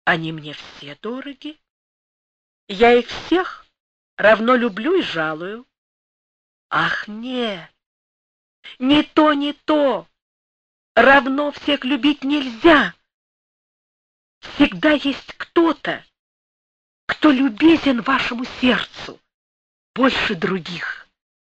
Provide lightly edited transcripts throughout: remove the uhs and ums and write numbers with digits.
Они мне все дороги. Я их всех равно люблю и жалую. Ах, нет, не то, не то. Равно всех любить нельзя. Всегда есть кто-то, кто любезен вашему сердцу больше других.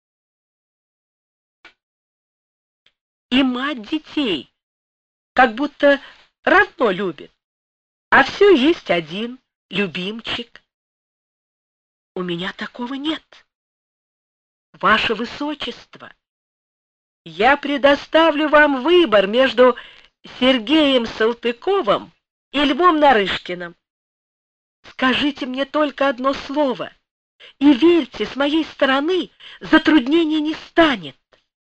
И мать детей как будто равно любит, а все есть один любимчик. У меня такого нет. Ваше Высочество, я предоставлю вам выбор между Сергеем Салтыковым и Львом Нарышкиным. Скажите мне только одно слово, и верьте, с моей стороны затруднений не станет.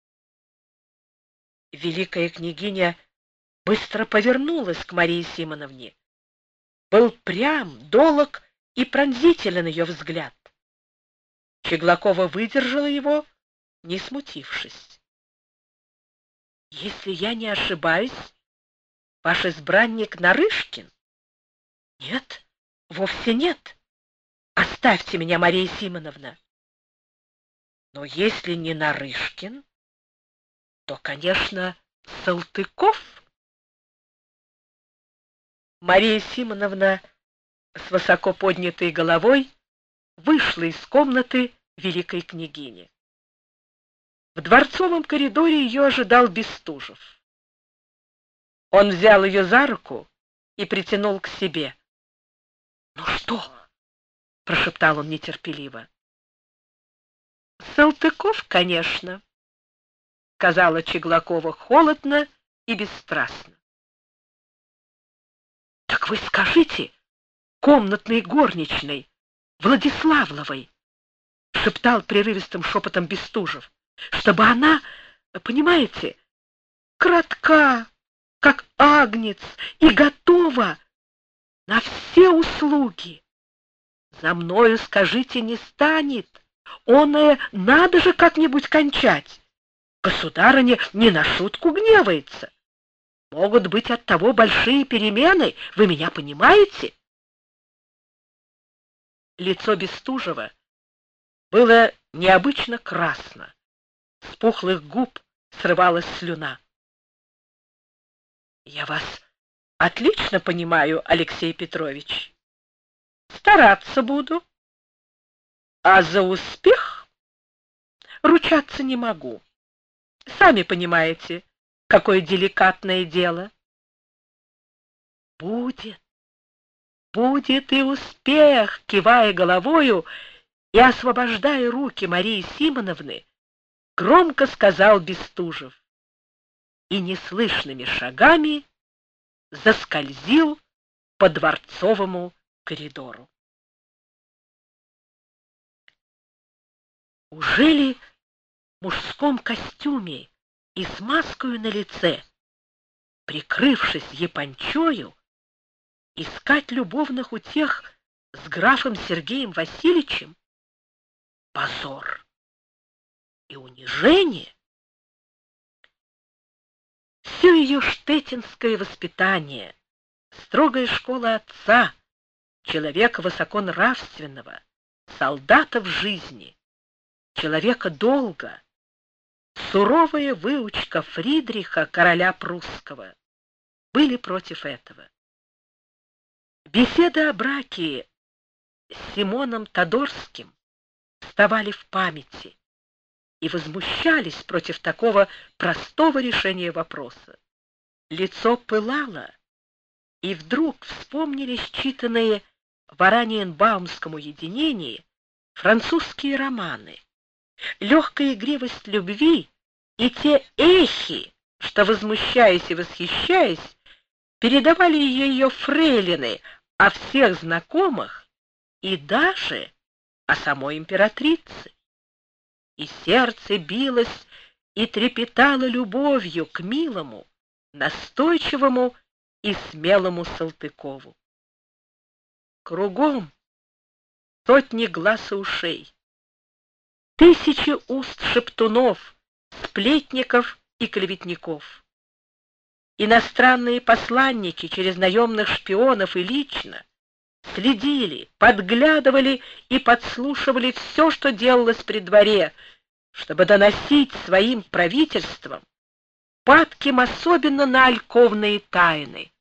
Великая княгиня быстро повернулась к Марии Симоновне. Был прям, долог и пронзителен ее взгляд. Чеглакова выдержала его, не смутившись. Если я не ошибаюсь, ваш избранник Нарышкин? Нет, вовсе нет. Оставьте меня, Мария Симоновна. Но если не Нарышкин, то, конечно, Салтыков. Мария Симоновна с высоко поднятой головой вышла из комнаты великой княгини. В дворцовом коридоре ее ожидал Бестужев. Он взял ее за руку и притянул к себе. — Ну что? — прошептал он нетерпеливо. — Салтыков, конечно, — сказала Чеглакова холодно и бесстрастно. — Так вы скажите комнатной горничной Владиславловой, — шептал прерывистым шепотом Бестужев, — чтобы она, понимаете, кратка, как агнец, и готова на все услуги. За мною, скажите, не станет. Он надо же как-нибудь кончать. Государыня не на шутку гневается. Могут быть от того большие перемены, вы меня понимаете? Лицо Бестужева было необычно красно. С пухлых губ срывалась слюна. Я вас отлично понимаю, Алексей Петрович. Стараться буду. А за успех ручаться не могу. Сами понимаете, какое деликатное дело. Будет, будет и успех, кивая головою и освобождая руки Марии Симоновны, громко сказал Бестужев и неслышными шагами заскользил по дворцовому коридору. Ужели в мужском костюме и с маской на лице, прикрывшись япончою, искать любовных утех с графом Сергеем Васильевичем? Позор и унижение. Все ее штеттинское воспитание, строгая школа отца, человека высоконравственного, солдата в жизни, человека долга, суровая выучка Фридриха, короля прусского, были против этого. Беседы о браке с Симоном Тодорским вставали в памяти и возмущались против такого простого решения вопроса. Лицо пылало, и вдруг вспомнились читанные в Ораниенбаумском уединении французские романы, легкая игривость любви и те эхи, что, возмущаясь и восхищаясь, передавали ее фрейлины о всех знакомых и даже о самой императрице. И сердце билось и трепетало любовью к милому, настойчивому и смелому Салтыкову. Кругом сотни глаз и ушей, тысячи уст шептунов, сплетников и клеветников. иностранные посланники через наемных шпионов и лично следили, подглядывали и подслушивали все, что делалось при дворе, чтобы доносить своим правительствам падким особенно на альковные тайны.